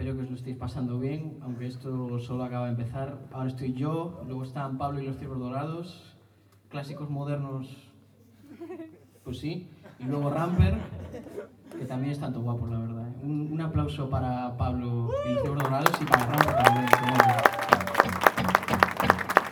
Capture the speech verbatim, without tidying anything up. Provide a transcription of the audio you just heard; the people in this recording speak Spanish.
Espero que os lo estéis pasando bien, aunque esto solo acaba de empezar. Ahora estoy yo, luego están Pablo y los Ciervos Dorados, clásicos modernos, pues sí, y luego Ramper, que también están todos guapos, la verdad. Un, un aplauso para Pablo y los Ciervos Dorados y para Ramper también.